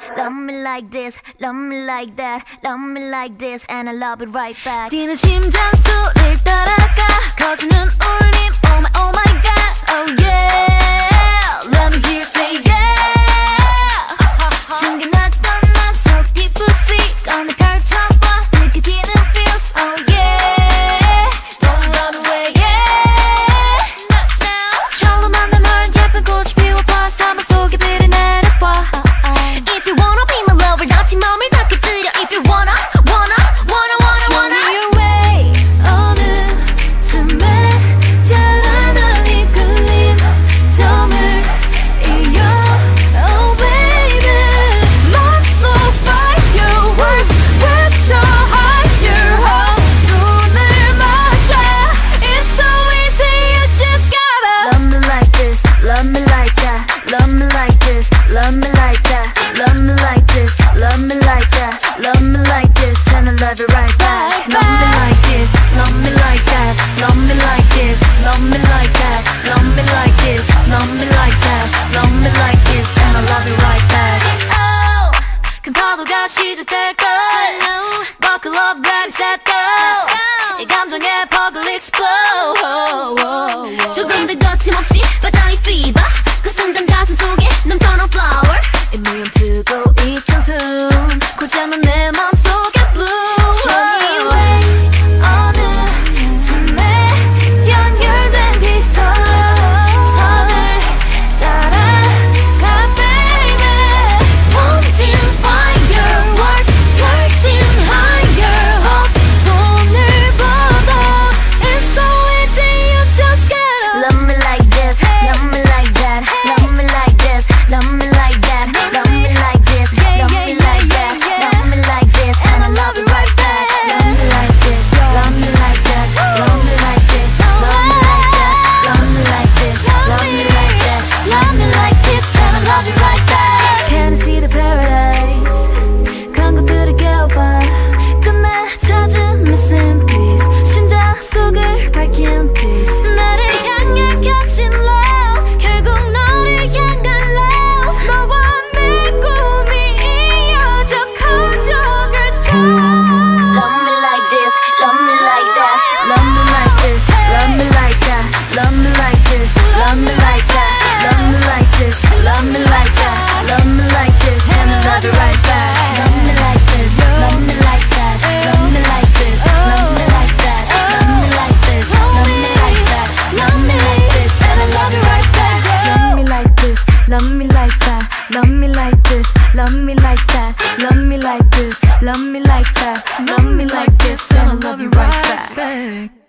Love me like this, love me like that, love me like this, and I love it right back. 뛰는 심장 소리를 따라가 커지는 울림. Oh my, oh my god, oh yeah. Let me hear you say yeah. 숨겨놨던 맘속 깊이 꺼내 펼쳐봐 느껴지는 feels. Oh yeah. Don't run away, yeah. 절로 만나 널 예쁜 꽃이 피워봐 사막 속에 비를 내려봐. If you wanna be my lover 다친 맘을 닿게 들여. If you wanna Show me your way. 어느 틈에 잘하던 이 끌림 점을 이어. Oh baby Looks so fire words 외쳐 higher hope 눈을 맞춰. It's so easy you just gotta Love me like this, love me like that, love me like this, love me like that, love me like this, love me like that, love me like this, and I love it right back. Love me like this, love me like that, love me like this, love me like that, love me like this, love me like that, love me like this, and I love it right back. Oh, 큰 파도가 시작될걸. Buckle up, ready, set, go. 이 감정의 퍽을 explode. 조금 더 거침없이 바다의 fever. 그 순간 가슴 속에 넘쳐난 flower. 이미 멈추고 있던 숨 고장난 내 맘속에 blue. Show me your way. 어느 틈에 연결된 비서 선을 따라가 baby. Wanting fireworks 펼친 higher hopes 손을 뻗어. It's so easy you just gotta Love me like this, love me like that, love me like this, love me like that, love me like this, love me like that, love me like this, and I love it right back. Love me like this, love me like that, love me like this, love me like that, love me like this, love me like that, love me like this and I love it right back. Can you see the paradise? 간 것들을 깨워봐. 끝내 잦은 missing piece. 심장 속을 밝힌 peace. 나를 향해 갇힌 love. 결국 너를 향한 love. 너와 내 꿈이 이어져 커져 그 Love me like this, love me like that, love me like this, love me like that, love me like this, love me like that, love me like this, love me like that, love me like this, and I love it right back. Love me like this, love me like that, love me like this, love me like that, love me like this, love me like that, love me like this, and I love it right back. Love me like this, love me like that, love me like this, love me like that, love me like this, love me like that, love me like this, and I love you right back.